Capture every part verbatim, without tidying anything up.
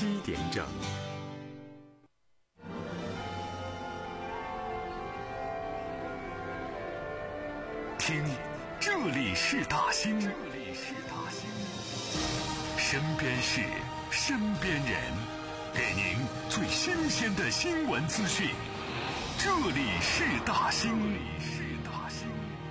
七点整。听，这里是大兴，这里是大兴，身边事，身边人，给您最新鲜的新闻资讯。这里是大兴，这里是大兴。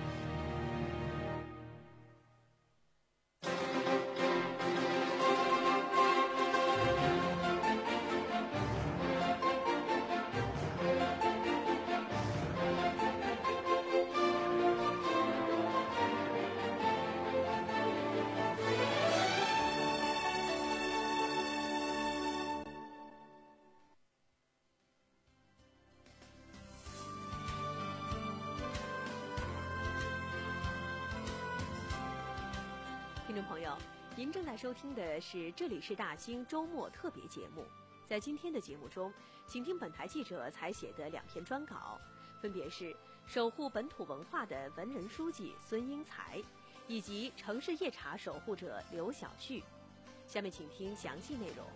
听众朋友，您正在收听的是这里是大兴周末特别节目。在今天的节目中，请听本台记者采写的两篇专稿，分别是守护本土文化的文人书记孙英才，以及城市夜茶守护者刘晓旭。下面请听详细内容。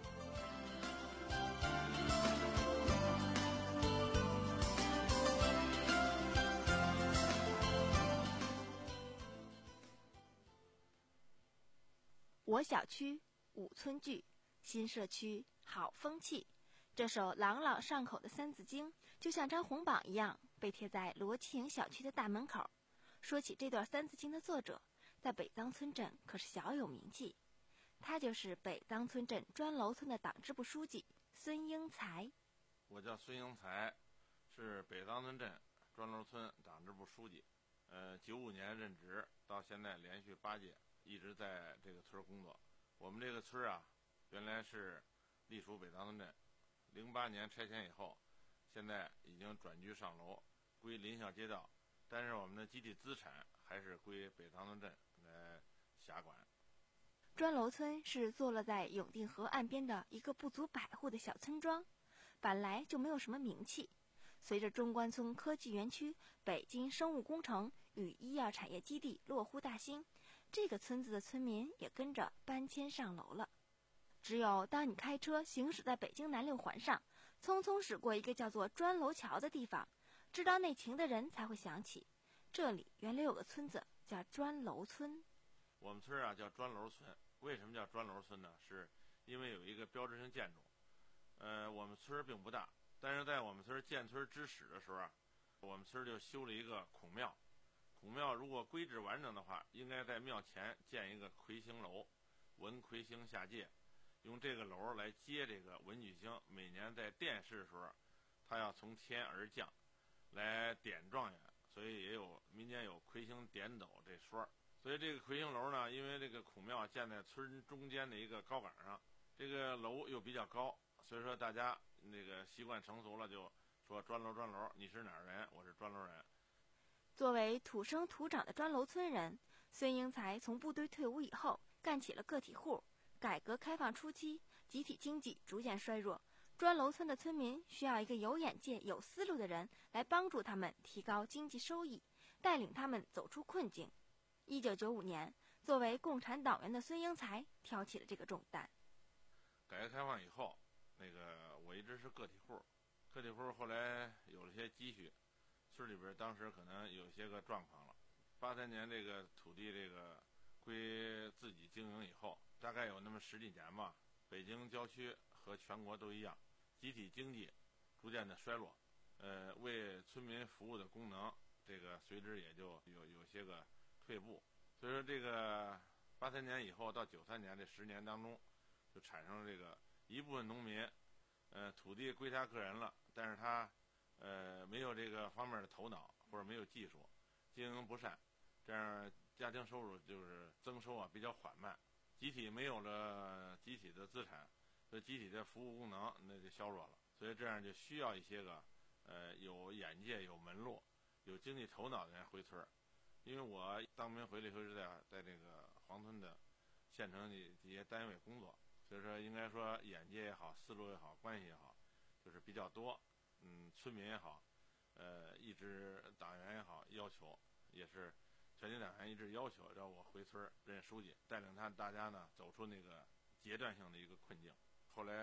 我小区五村剧，新社区好风气。这首朗朗上口的三字经，就像张红榜一样，被贴在罗启营小区的大门口。说起这段三字经的作者，在北当村镇可是小有名气。他就是北当村镇砖楼村的党支部书记孙英才。 我叫孙英才，是北当村镇砖楼村党支部书记。呃，九五年任职，到现在连续八届。一直在这个村工作。我们这个村啊，原来是隶属北当村镇，零八年拆迁以后，现在已经转居上楼，归临校街道，但是我们的集体资产还是归北当村镇来辖管。 砖楼村是坐落在永定河岸边的一个不足百户的小村庄，本来就没有什么名气。随着中关村科技园区、北京生物工程与医药产业基地落户大兴，这个村子的村民也跟着搬迁上楼了。只有当你开车行驶在北京南六环上，匆匆驶过一个叫做砖楼桥的地方，知道内情的人才会想起，这里原来有个村子叫砖楼村。 我们村啊叫砖楼村，为什么叫砖楼村呢？是因为有一个标志性建筑。呃，我们村并不大，但是在我们村建村之始的时候啊，我们村就修了一个孔庙。孔庙如果规制完整的话，应该在庙前建一个魁星楼，文魁星下界，用这个楼来接这个文曲星。每年在殿试的时候，他要从天而降，来点状元，所以也有民间有魁星点斗这说。所以这个魁星楼呢，因为这个孔庙建在村中间的一个高岗上，这个楼又比较高，所以说大家那个习惯成熟了，就说砖楼砖楼，你是哪儿人？我是砖楼人。 作为土生土长的砖楼村人，孙英才从部队退伍以后，干起了个体户。改革开放初期，集体经济逐渐衰弱，砖楼村的村民需要一个有眼界、有思路的人来帮助他们提高经济收益，带领他们走出困境。一九九五年，作为共产党员的孙英才挑起了这个重担。 改革开放以后，那个我一直是个体户，个体户后来有了些积蓄。村里边当时可能有些个状况了。八三年这个土地这个归自己经营以后，大概有那么十几年吧，北京郊区和全国都一样，集体经济逐渐的衰落，呃，为村民服务的功能，这个随之也就有有些个退步。所以说这个八三年以后到九三年这十年当中，就产生了这个一部分农民，呃，土地归他个人了，但是他呃，没有这个方面的头脑或者没有技术，经营不善，这样家庭收入就是增收啊比较缓慢，集体没有了集体的资产，所以集体的服务功能那就削弱了，所以这样就需要一些个呃有眼界、有门路、有经济头脑的人回村。因为我当兵回来以后是在在这个黄村的县城的这些单位工作，所以说应该说眼界也好、思路也好、关系也好，就是比较多。嗯，村民也好，呃，一支党员也好，要求也是全体党员一致要求让我回村任书记，带领他大家呢走出那个阶段性的一个困境。后来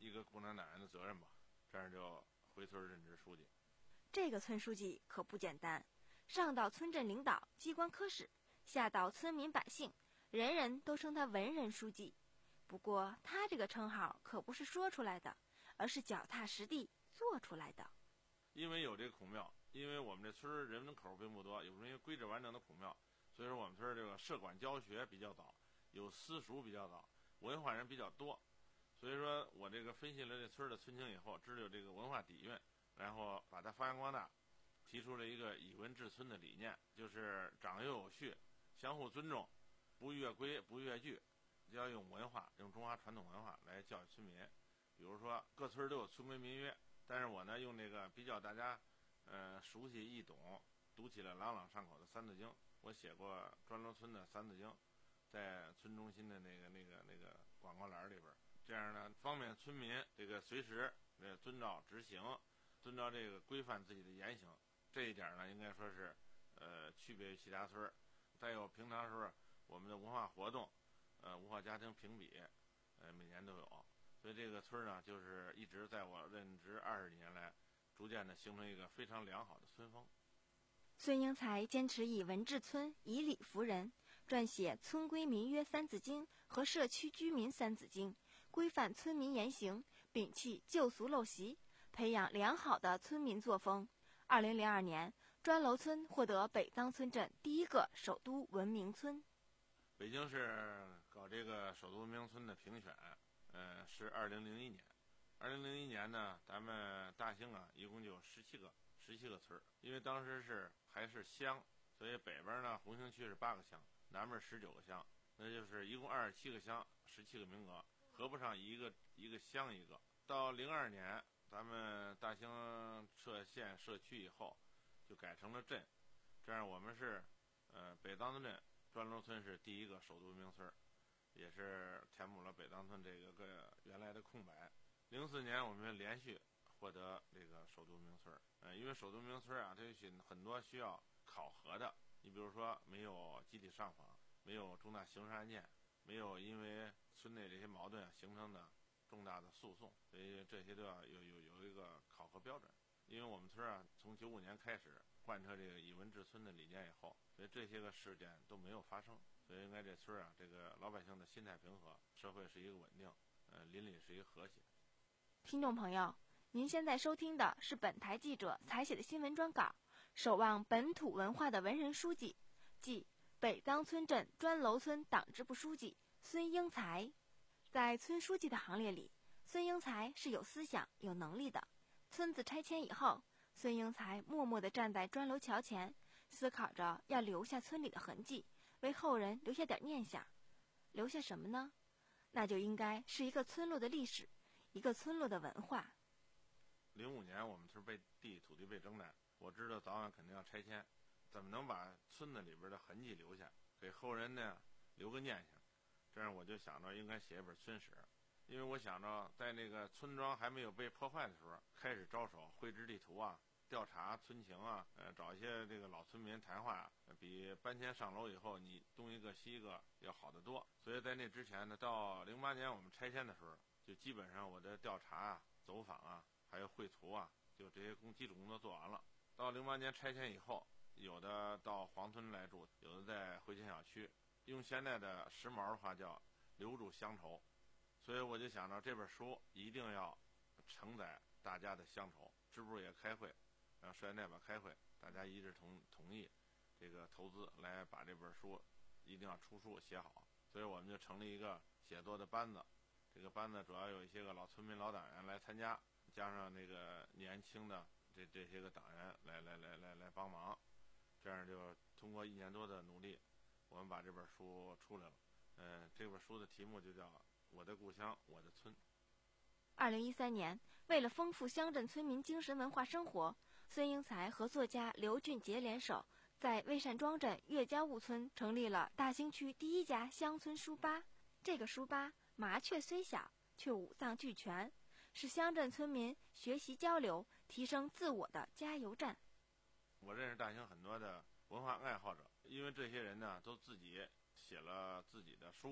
一个共产党员的责任吧，这样就回村任职书记。 这个村书记可不简单，上到村镇领导、机关科室，下到村民百姓，人人都称他文人书记。不过他这个称号可不是说出来的，而是脚踏实地做出来的。 因为有这个孔庙，因为我们这村人口并不多，有这些规制完整的孔庙，所以说我们村这个社管教学比较早，有私塾比较早，文化人比较多。所以说我这个分析了这村的村情以后，知道这个文化底蕴，然后把它发扬光大，提出了一个以文治村的理念，就是长幼有序，相互尊重，不越规不越矩，要用文化，用中华传统文化来教育村民。比如说各村都有村规民约，但是我呢用这个比较大家呃熟悉易懂，读起来朗朗上口的三字经，我写过砖楼村的三字经，在村中心的那个那个那个广告栏里边，这样呢方便村民这个随时呃遵照执行，遵照这个规范自己的言行。这一点呢应该说是呃区别于其他村。再有平常时候我们的文化活动，呃文化家庭评比，呃每年都有。所以这个村呢，就是一直在我任职二十年来，逐渐的形成一个非常良好的村风。 孙英才坚持以文治村，以理服人，撰写《村规民约三字经》和《社区居民三字经》，规范村民言行，摒弃旧俗陋习，培养良好的村民作风。二零零二年，砖楼村获得北当村镇第一个首都文明村。 北京市搞这个首都文明村的评选，呃，是二零零一年。二零零一年呢，咱们大兴啊，一共就有十七个十七个村儿，因为当时是还是乡，所以北边呢红兴区是八个乡，南边十九个乡，那就是一共二十七个乡，十七个名额，合不上一个一个乡一个。到零二年，咱们大兴设县社区以后，就改成了镇，这样我们是呃北当村镇砖楼村是第一个首都文明村，也是填补了北当村这个个原来的空白。零四年我们连续获得这个首都文明村，呃，因为首都文明村啊，它有很多需要考核的。你比如说，没有集体上访，没有重大刑事案件，没有因为村内这些矛盾形成的重大的诉讼，所以这些都要有有有一个考核标准。因为我们村啊，从九五年开始贯彻这个以文治村的理念以后，所以这些个事件都没有发生。所以应该这村啊，这个老百姓的心态平和，社会是一个稳定，呃，邻里是一个和谐。 听众朋友，您现在收听的是本台记者采写的新闻专稿，守望本土文化的文人书记，即北当村镇砖楼村党支部书记孙英才。在村书记的行列里，孙英才是有思想、有能力的。村子拆迁以后，孙英才默默地站在砖楼桥前，思考着要留下村里的痕迹，为后人留下点念想。留下什么呢？那就应该是一个村落的历史，一个村落的文化。 零五年我们村被地土地被征占，我知道早晚肯定要拆迁，怎么能把村子里边的痕迹留下，给后人呢留个念想？这样我就想着应该写一本村史，因为我想着在那个村庄还没有被破坏的时候，开始着手绘制地图啊，调查村情啊，呃，找一些这个老村民谈话啊，比搬迁上楼以后你东一个西一个要好得多。所以在那之前呢，到零八年我们拆迁的时候，就基本上我的调查啊、走访啊，还有绘图啊，就这些工基础工作做完了。到零八年拆迁以后，有的到黄村来住，有的在回迁小区，用现在的时髦的话叫留住乡愁。所以我就想着这本书一定要承载大家的乡愁。支部也开会，让社员代表开会，大家一致同同意这个投资来把这本书一定要出书写好。所以我们就成立一个写作的班子，这个班子主要有一些个老村民老党员来参加，加上那个年轻的这这些个党员来来来来来帮忙，这样就通过一年多的努力，我们把这本书出来了。嗯，这本书的题目就叫《我的故乡我的村》。 二零一三年，为了丰富乡镇村民精神文化生活，孙英才和作家刘俊杰联手，在魏善庄镇岳家坞村成立了大兴区第一家乡村书吧。这个书吧麻雀虽小，却五脏俱全，是乡镇村民学习交流、提升自我的加油站。 我认识大兴很多的文化爱好者，因为这些人呢都自己写了自己的书，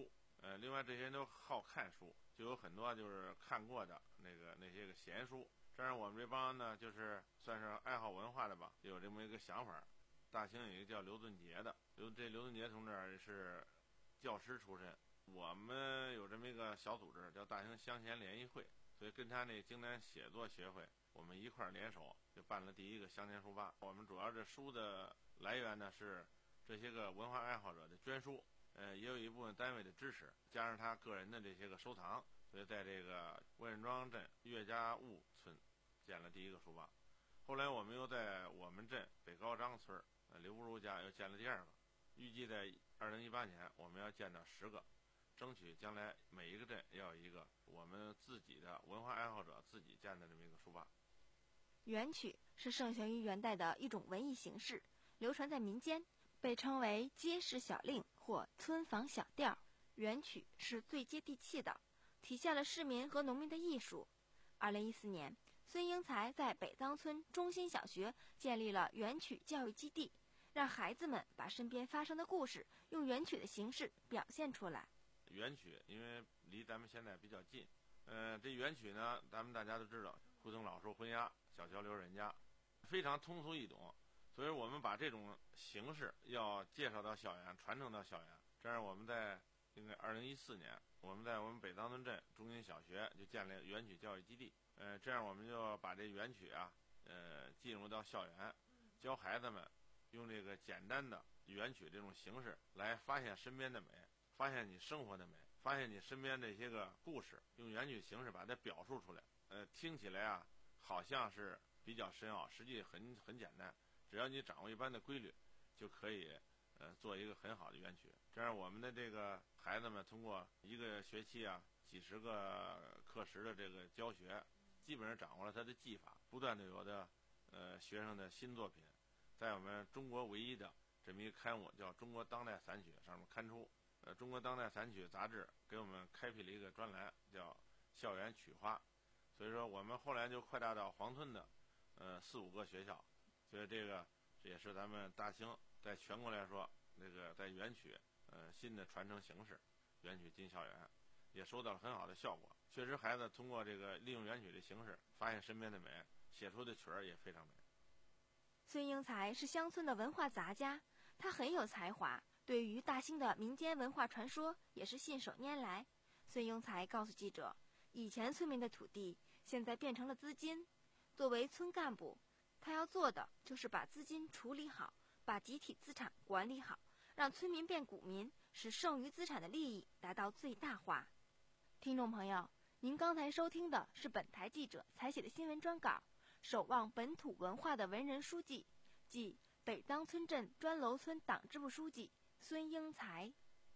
呃，另外这些人都好看书，就有很多就是看过的那个那些个闲书。这样我们这帮呢，就是算是爱好文化的吧，就有这么一个想法。大兴有一个叫刘顿杰的，刘这刘顿杰同志是教师出身，我们有这么一个小组织叫大兴乡贤联谊会，所以跟他那京南写作协会，我们一块儿联手就办了第一个乡贤书吧。我们主要这书的来源呢是这些个文化爱好者的捐书，呃，也有一部分单位的支持，加上他个人的这些个收藏，所以在这个温任庄镇岳家坞村建了第一个书吧。后来我们又在我们镇北高张村呃刘不如家又建了第二个，预计在二零一八年我们要建到十个，争取将来每一个镇要有一个我们自己的文化爱好者自己建的这么一个书吧。 元曲是盛行于元代的一种文艺形式，流传在民间，被称为街市小令或村坊小调。元曲是最接地气的，体现了市民和农民的艺术。二零一四年，孙英才在北当村中心小学建立了元曲教育基地，让孩子们把身边发生的故事用元曲的形式表现出来。 元曲因为离咱们现在比较近，呃，这元曲呢，咱们大家都知道，胡同老寿婚鸭，小桥流人家，非常通俗易懂，所以我们把这种形式要介绍到校园，传承到校园。这样我们在应该二零一四年，我们在我们北当村镇中心小学就建立了元曲教育基地。呃，这样我们就把这元曲啊，呃，进入到校园，教孩子们用这个简单的元曲这种形式来发现身边的美，发现你生活的美，发现你身边这些个故事，用元曲形式把它表述出来。呃，听起来啊，好像是比较深奥，实际很很简单，只要你掌握一般的规律，就可以呃做一个很好的元曲。这样我们的这个孩子们通过一个学期啊，几十个课时的这个教学，基本上掌握了他的技法，不断的有的呃学生的新作品，在我们中国唯一的这么一个刊物叫《中国当代散曲》上面刊出。呃，《中国当代散曲》杂志给我们开辟了一个专栏，叫校园曲花。所以说，我们后来就扩大到黄村的呃四五个学校，所以这个这也是咱们大兴在全国来说，那个在元曲呃新的传承形式，元曲进校园，也收到了很好的效果。确实，孩子通过这个利用元曲的形式，发现身边的美，写出的曲儿也非常美。 孙英才是乡村的文化杂家，他很有才华，对于大兴的民间文化传说也是信手拈来。孙英才告诉记者，以前村民的土地现在变成了资金，作为村干部，他要做的就是把资金处理好，把集体资产管理好，让村民变股民，使剩余资产的利益达到最大化。听众朋友，您刚才收听的是本台记者采写的新闻专稿，守望本土文化的文人书记，即北当村镇砖楼村党支部书记孙英才。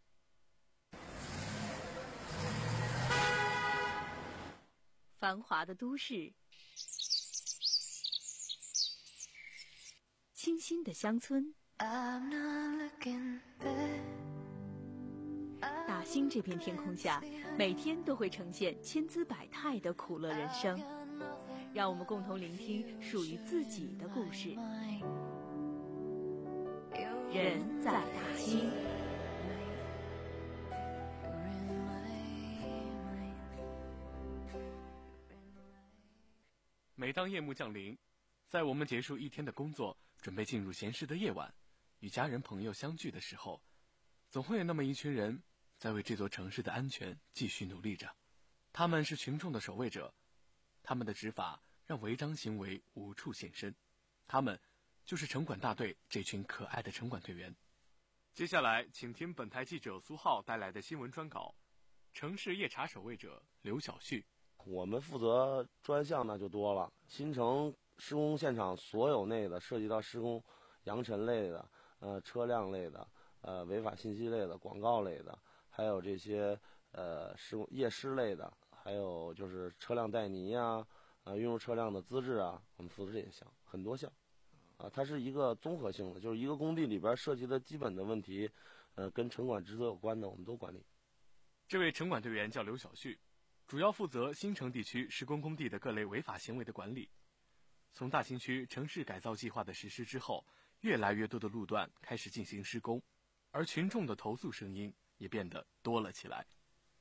繁华的都市，清新的乡村，大兴这片天空下，每天都会呈现千姿百态的苦乐人生。让我们共同聆听属于自己的故事。人在大兴。 每当夜幕降临，在我们结束一天的工作，准备进入闲适的夜晚，与家人朋友相聚的时候，总会有那么一群人在为这座城市的安全继续努力着。他们是群众的守卫者，他们的执法让违章行为无处现身。他们就是城管大队这群可爱的城管队员。接下来，请听本台记者苏浩带来的新闻专稿：城市夜查守卫者刘小旭。 我们负责专项那就多了，新城施工现场所有内的涉及到施工扬尘类的、呃车辆类的、呃违法信息类的、广告类的，还有这些呃施工夜施类的，还有就是车辆带泥啊、呃运入车辆的资质啊，我们负责这些项，很多项。啊，它是一个综合性的，就是一个工地里边涉及的基本的问题，呃，跟城管职责有关的，我们都管理。 这位城管队员叫刘小旭，主要负责新城地区施工工地的各类违法行为的管理。从大兴区城市改造计划的实施之后，越来越多的路段开始进行施工，而群众的投诉声音也变得多了起来。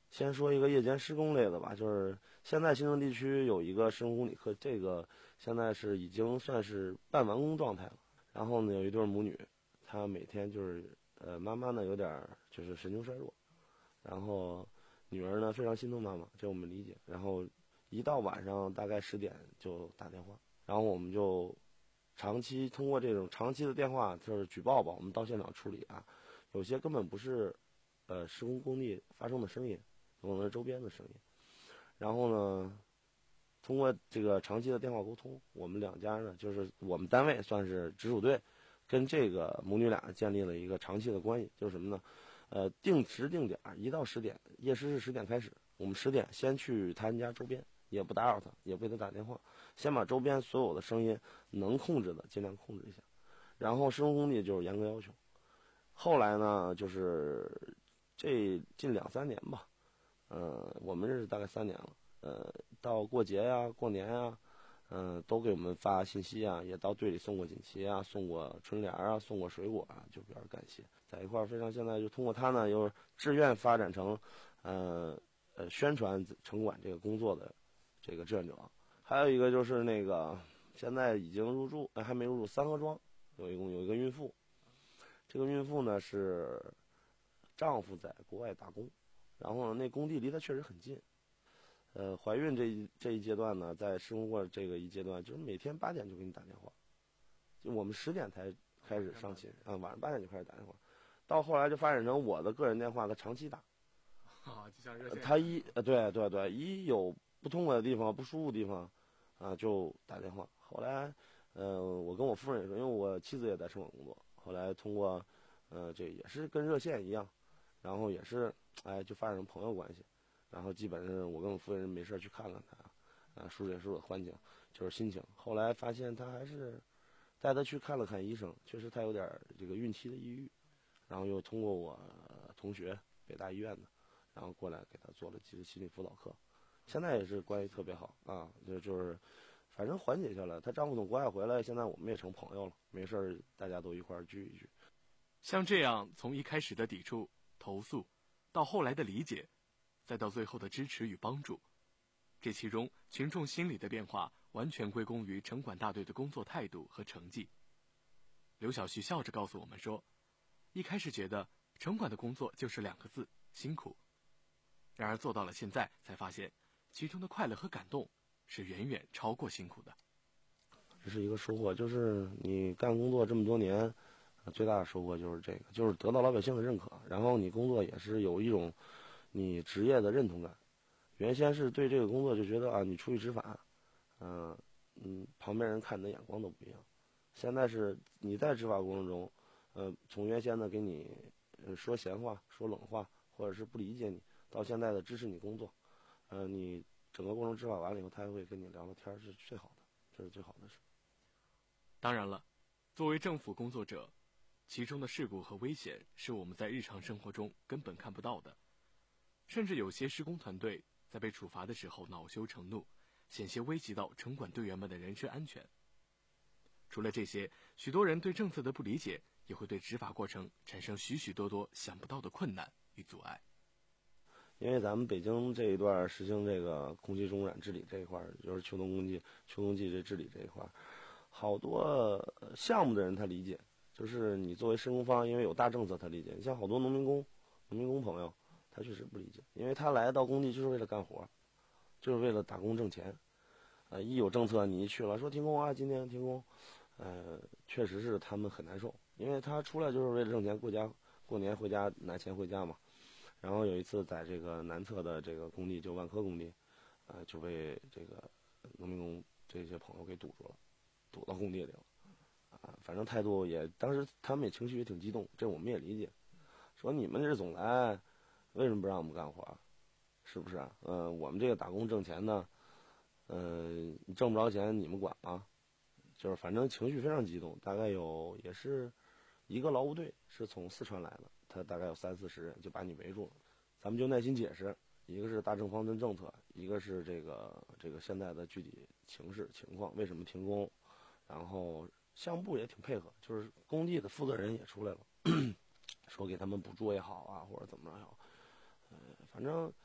先说一个夜间施工类的吧，就是现在新城地区有一个施工公理课，这个现在是已经算是半完工状态了。然后呢，有一对母女，她每天就是呃妈妈呢有点就是神经衰弱，然后女儿呢非常心疼妈妈，这我们理解。然后一到晚上大概十点就打电话，然后我们就长期通过这种长期的电话就是举报吧，我们到现场处理啊，有些根本不是呃施工工地发生的声音，有可能是周边的声音。然后呢，通过这个长期的电话沟通，我们两家呢，就是我们单位算是直属队，跟这个母女俩建立了一个长期的关系，就是什么呢？呃，定时定点，一到十点，夜市是十点开始，我们十点先去他家周边，也不打扰他，也不给他打电话，先把周边所有的声音能控制的尽量控制一下，然后施工工地就是严格要求。后来呢，就是这近两三年吧，呃，我们认识大概三年了，呃，到过节呀、过年呀，嗯、呃，都给我们发信息啊，也到队里送过锦旗啊，送过春联啊，送过水果啊，就表示感谢。在一块儿非常现在就通过他呢，又志愿发展成，呃呃宣传城管这个工作的这个志愿者。还有一个就是那个现在已经入住，呃、还没入住三河庄，有一共有一个孕妇，这个孕妇呢是丈夫在国外打工，然后呢那工地离她确实很近。呃，怀孕这一这一阶段呢，在施工过这个一阶段，就是每天八点就给你打电话，就我们十点才开始上勤，啊、嗯，晚上八点就开始打电话，到后来就发展成我的个人电话，他长期打， 啊，就像热线。 他一呃对对对，一有不通过的地方、不舒服的地方，啊，就打电话。后来，呃，我跟我夫人也说，因为我妻子也在城管工作，后来通过，呃，这也是跟热线一样，然后也是，哎，就发展成朋友关系。然后基本上我跟我夫人没事去看看他，啊，疏解疏解环境，就是心情。后来发现他还是带他去看了看医生，确实他有点这个孕期的抑郁，然后又通过我同学北大医院的，然后过来给他做了几次心理辅导课，现在也是关系特别好啊，就就是反正缓解下来。她丈夫从国外回来，现在我们也成朋友了，没事儿大家都一块儿聚一聚。 像这样从一开始的抵触、投诉，到后来的理解，再到最后的支持与帮助，这其中群众心理的变化完全归功于城管大队的工作态度和成绩。刘小旭笑着告诉我们说，一开始觉得城管的工作就是两个字，辛苦，然而做到了现在才发现，其中的快乐和感动是远远超过辛苦的。 这是一个收获，就是你干工作这么多年，最大的收获就是这个，就是得到老百姓的认可，然后你工作也是有一种你职业的认同感。原先是对这个工作就觉得啊，你出去执法，嗯、呃、嗯，旁边人看你的眼光都不一样。现在是你在执法过程中，呃，从原先的给你呃说闲话、说冷话，或者是不理解你，到现在的支持你工作，呃，你整个过程执法完了以后，他还会跟你聊聊天，是最好的，这是最好的事。 当然了，作为政府工作者，其中的事故和危险是我们在日常生活中根本看不到的，甚至有些施工团队在被处罚的时候恼羞成怒，险些危及到城管队员们的人身安全。除了这些，许多人对政策的不理解，也会对执法过程产生许许多多想不到的困难与阻碍。 因为咱们北京这一段实行这个空气中污染治理这一块，就是秋冬空气、秋冬季这治理这一块，好多项目的人他理解，就是你作为施工方，因为有大政策他理解。你像好多农民工、农民工朋友，他确实不理解，因为他来到工地就是为了干活，就是为了打工挣钱。呃，一有政策你一去了，说停工啊，今天停工，呃，确实是他们很难受，因为他出来就是为了挣钱，过家过年回家拿钱回家嘛。然后有一次在这个南侧的这个工地，就万科工地，呃，就被这个农民工这些朋友给堵住了，堵到工地里了，啊，反正态度也，当时他们也情绪也挺激动，这我们也理解，说你们这总来，为什么不让我们干活？是不是啊？呃，我们这个打工挣钱呢，呃，你挣不着钱你们管吗？就是反正情绪非常激动，大概有也是一个劳务队是从四川来的。他大概有三四十人就把你围住了，咱们就耐心解释，一个是大政方针政策，一个是这个这个现在的具体情势情况，为什么停工，然后项目部也挺配合，就是工地的负责人也出来了，说给他们补助也好啊，或者怎么着也好，呃，反正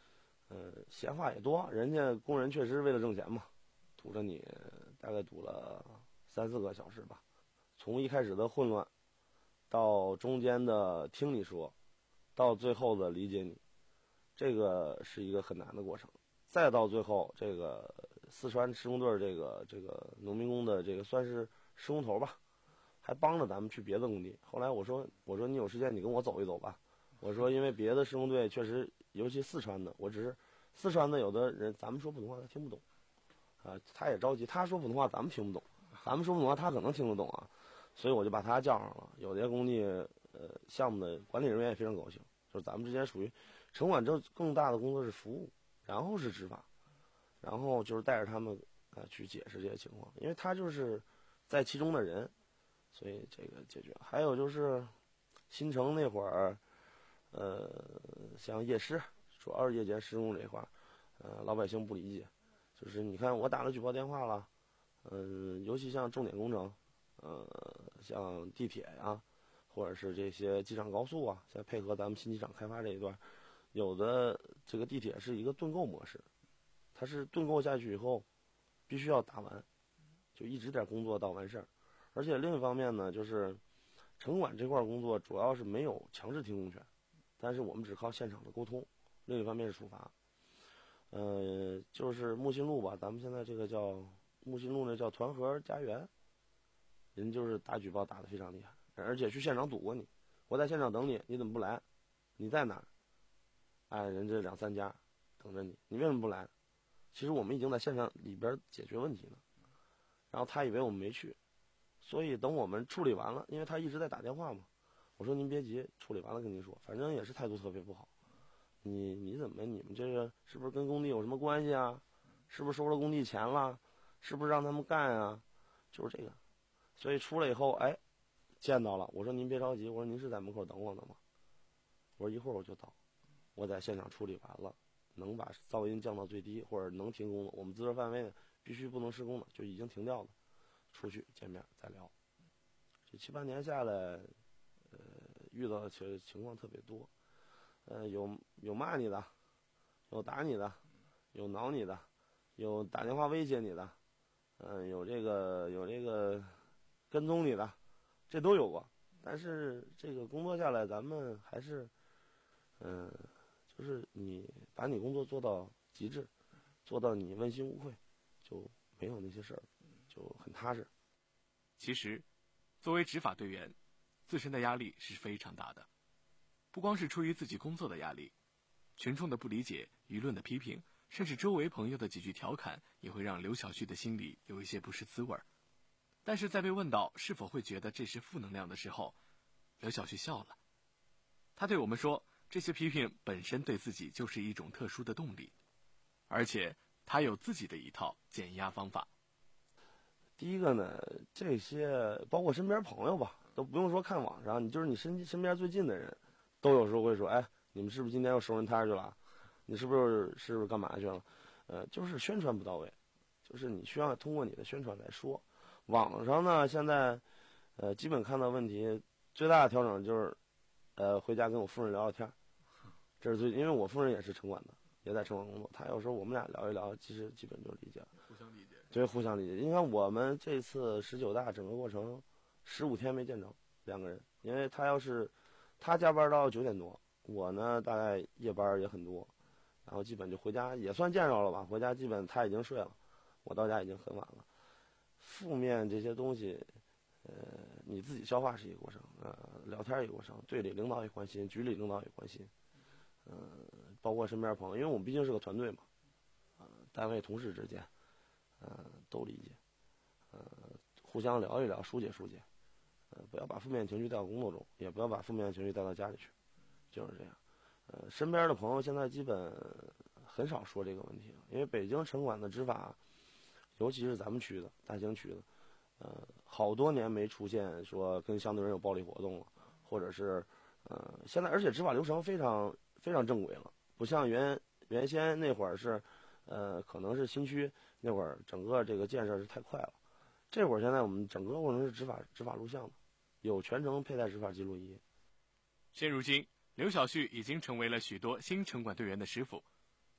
呃，闲话也多，人家工人确实为了挣钱嘛，堵着你大概堵了三四个小时吧，从一开始的混乱，到中间的听你说，到最后的理解你，这个是一个很难的过程。再到最后，这个四川施工队这个这个农民工的这个算是施工头吧，还帮着咱们去别的工地。后来我说我说你有时间你跟我走一走吧，我说因为别的施工队确实，尤其四川的，我只是四川的有的人咱们说普通话他听不懂，啊，他也着急，他说普通话咱们听不懂，咱们说普通话他可能听得懂啊，所以我就把他叫上了。有些工地呃项目的管理人员也非常高兴，就是咱们之间属于城管这更大的工作是服务，然后是执法，然后就是带着他们啊、呃、去解释这些情况，因为他就是在其中的人，所以这个解决。还有就是新城那会儿，呃，像夜施，主要是夜间施工这一块，呃，老百姓不理解，就是你看我打了举报电话了，嗯、呃，尤其像重点工程，呃，像地铁呀，或者是这些机场高速啊，现在配合咱们新机场开发这一段，有的这个地铁是一个盾构模式，它是盾构下去以后，必须要打完，就一直在工作到完事儿。而且另一方面呢，就是城管这块工作主要是没有强制停工权，但是我们只靠现场的沟通。另一方面是处罚，呃，就是木心路吧，咱们现在这个叫木心路，那叫团河家园，人就是打举报打得非常厉害，而且去现场堵过你，我在现场等你，你怎么不来？你在哪儿？哎，人这两三家等着你，你为什么不来？其实我们已经在现场里边解决问题了，然后他以为我们没去，所以等我们处理完了，因为他一直在打电话嘛，我说您别急，处理完了跟您说，反正也是态度特别不好。你你怎么你们这个是不是跟工地有什么关系啊？是不是收了工地钱了？是不是让他们干啊？就是这个，所以出来以后，哎，见到了，我说您别着急，我说您是在门口等我呢吗？我说一会儿我就到，我在现场处理完了，能把噪音降到最低，或者能停工的，我们自治范围必须不能施工的就已经停掉了，出去见面再聊。这七八年下来，呃，遇到的其实情况特别多。呃，有有骂你的，有打你的，有挠你的，有打电话威胁你的，嗯、呃，有这个有这个跟踪你的，这都有过。但是这个工作下来，咱们还是，嗯、呃，就是你把你工作做到极致，做到你问心无愧，就没有那些事儿，就很踏实。 其实，作为执法队员，自身的压力是非常大的。不光是出于自己工作的压力，群众的不理解、舆论的批评，甚至周围朋友的几句调侃，也会让刘小旭的心里有一些不是滋味儿。但是在被问到是否会觉得这是负能量的时候，刘小旭笑了。他对我们说，这些批评本身对自己就是一种特殊的动力，而且他有自己的一套减压方法。 第一个呢，这些包括身边朋友吧，都不用说看网上，你就是你身身边最近的人，都有时候会说，哎，你们是不是今天又收人摊去了？你是不是是不是干嘛去了？呃，就是宣传不到位，就是你需要通过你的宣传来说。网上呢，现在，呃，基本看到问题最大的调整就是，呃，回家跟我夫人聊聊天，这是最，因为我夫人也是城管的，也在城管工作，她有时候我们俩聊一聊，其实基本就理解了， 互相理解， 对，互相理解。你看我们这次十九大整个过程，十五天没见着两个人，因为他要是他加班到九点多，我呢大概夜班也很多，然后基本就回家也算见着了吧，回家基本他已经睡了，我到家已经很晚了。负面这些东西，呃，你自己消化是一个过程，呃，聊天一个过程，队里领导也关心，局里领导也关心，嗯、呃，包括身边朋友，因为我们毕竟是个团队嘛，呃，单位同事之间，呃，都理解，呃，互相聊一聊，疏解疏解，呃，不要把负面情绪带到工作中，也不要把负面情绪带到家里去，就是这样。呃，身边的朋友现在基本很少说这个问题了，因为北京城管的执法，尤其是咱们区的大兴区的，呃，好多年没出现说跟相对人有暴力活动了，或者是呃，现在而且执法流程非常非常正规了，不像原原先那会儿是，呃，可能是新区那会儿整个这个建设是太快了，这会儿现在我们整个过程是执法执法录像的，有全程佩戴执法记录仪。 现如今，刘小旭已经成为了许多新城管队员的师傅。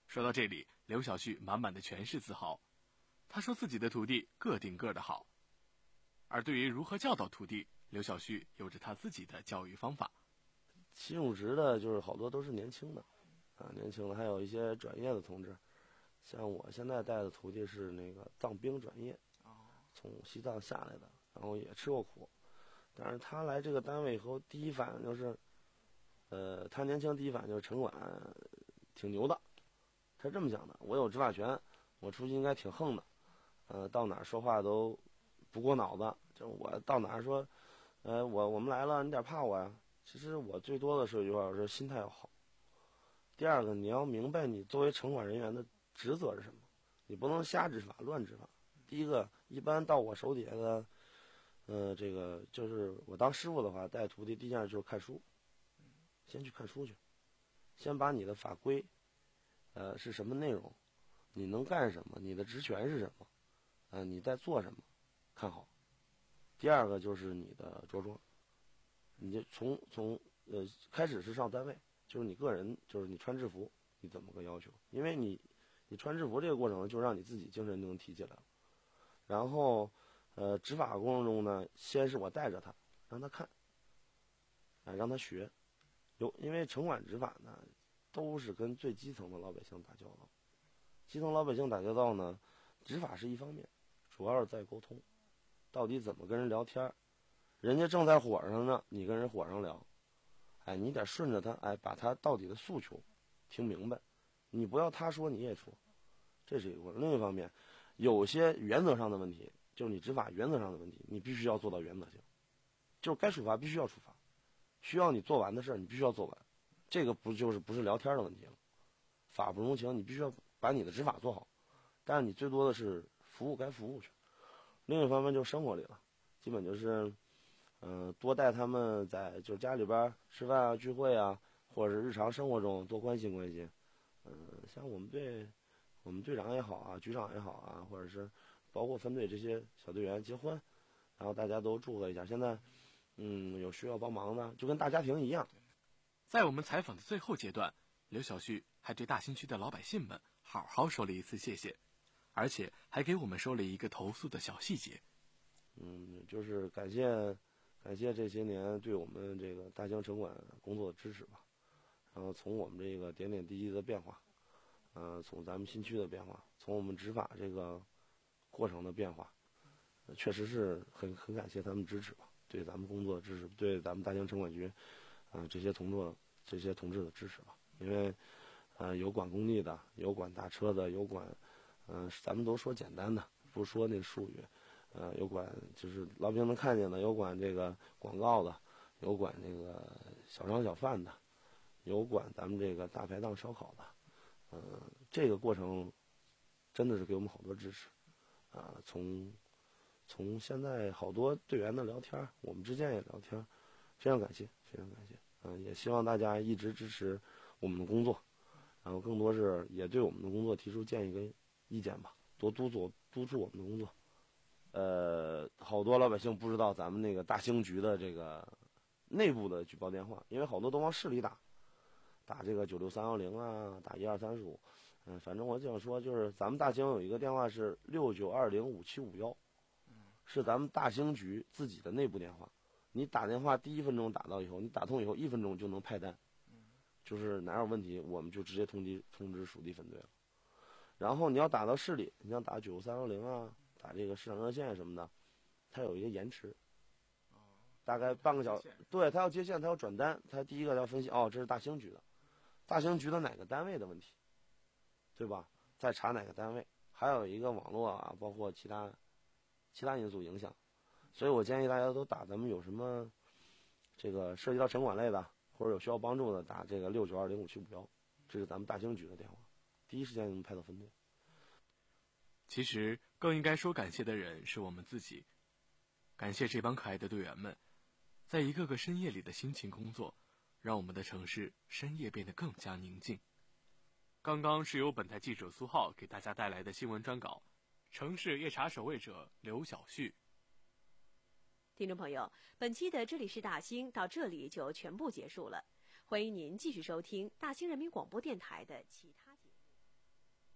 说到这里，刘小旭满满的全是自豪。他说自己的徒弟个顶个的好，而对于如何教导徒弟，刘小旭有着他自己的教育方法。 新入职的就是好多都是年轻的，啊，年轻的还有一些转业的同志。像我现在带的徒弟是那个藏兵转业，从西藏下来的，然后也吃过苦，但是他来这个单位以后，第一反应就是，呃，他年轻第一反应就是城管挺牛的，他是这么想的，我有执法权，我出去应该挺横的，呃，到哪儿说话都不过脑子，就我到哪儿说，呃，我我们来了，你点怕我呀？其实我最多的是一句话，我说心态要好。第二个，你要明白你作为城管人员的职责是什么，你不能瞎执法、乱执法。第一个，一般到我手底下的，呃，这个就是我当师傅的话，带徒弟第一件事就是看书，先去看书去，先把你的法规，呃，是什么内容，你能干什么，你的职权是什么，呃，你在做什么，看好。第二个就是你的着装，你就从从呃开始是上单位，就是你个人，就是你穿制服，你怎么个要求？因为你你穿制服这个过程，就让你自己精神就能提起来了。然后，呃，执法过程中呢，先是我带着他，让他看，啊，让他学。有因为城管执法呢，都是跟最基层的老百姓打交道。基层老百姓打交道呢，执法是一方面，主要是在沟通，到底怎么跟人聊天，人家正在火上呢，你跟人火上聊，哎，你得顺着他，哎，把他到底的诉求听明白，你不要他说你也说，这是一个过程。另一方面，有些原则上的问题，就是你执法原则上的问题，你必须要做到原则性，就是该处罚必须要处罚，需要你做完的事儿你必须要做完，这个不就是不是聊天的问题了？法不容情，你必须要把你的执法做好，但是你最多的是服务该服务去。另一方面就是生活里了，基本就是，嗯、呃，多带他们在就是家里边吃饭啊、聚会啊，或者是日常生活中多关心关心。嗯、呃，像我们队，我们队长也好啊，局长也好啊，或者是包括分队这些小队员结婚，然后大家都祝贺一下。现在，嗯，有需要帮忙的，就跟大家庭一样。 在我们采访的最后阶段，刘小旭还对大兴区的老百姓们好好说了一次谢谢，而且还给我们说了一个投诉的小细节。 嗯，就是感谢感谢这些年对我们这个大兴城管工作的支持吧。然后从我们这个点点滴滴的变化，呃，从咱们新区的变化，从我们执法这个过程的变化，呃、确实是很很感谢他们支持吧，对咱们工作的支持，对咱们大兴城管局，啊、呃、这些同志这些同志的支持吧。因为，呃，有管工地的，有管大车的，有管，嗯、呃，咱们都说简单的，不说那个术语，呃，有管就是老百姓能看见的，有管这个广告的，有管这个小商小贩的，有管咱们这个大排档烧烤的，嗯、呃，这个过程真的是给我们好多支持，啊、呃，从从现在好多队员的聊天，我们之间也聊天，非常感谢，非常感谢，嗯、呃，也希望大家一直支持我们的工作，然后更多是也对我们的工作提出建议跟意见吧，多督促督促我们的工作。呃，好多老百姓不知道咱们那个大兴局的这个内部的举报电话，因为好多都往市里打，打这个九六三幺零啊，打一二三十五，嗯，反正我想说，就是咱们大兴有一个电话是六九二零五七五幺，是咱们大兴局自己的内部电话。你打电话第一分钟打到以后，你打通以后一分钟就能派单，就是哪有问题我们就直接通知通知属地分队了。然后你要打到市里，你像打九三幺零啊，打这个市场热线什么的，它有一个延迟，大概半个小时。对，它要接线，它要转单，它第一个要分析，哦，这是大兴局的，大兴局的哪个单位的问题，对吧？再查哪个单位，还有一个网络啊，包括其他其他因素影响。所以我建议大家都打咱们有什么这个涉及到城管类的，或者有需要帮助的，打这个六九二零五七五幺，这是咱们大兴局的电话，第一时间就能派到分队。 其实更应该说感谢的人是我们自己，感谢这帮可爱的队员们，在一个个深夜里的辛勤工作，让我们的城市深夜变得更加宁静。刚刚是由本台记者苏浩给大家带来的新闻专稿，城市夜茶守卫者刘小旭。 听众朋友，本期的这里是大兴到这里就全部结束了，欢迎您继续收听大兴人民广播电台的其他节目。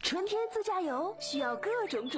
春天自驾游需要各种准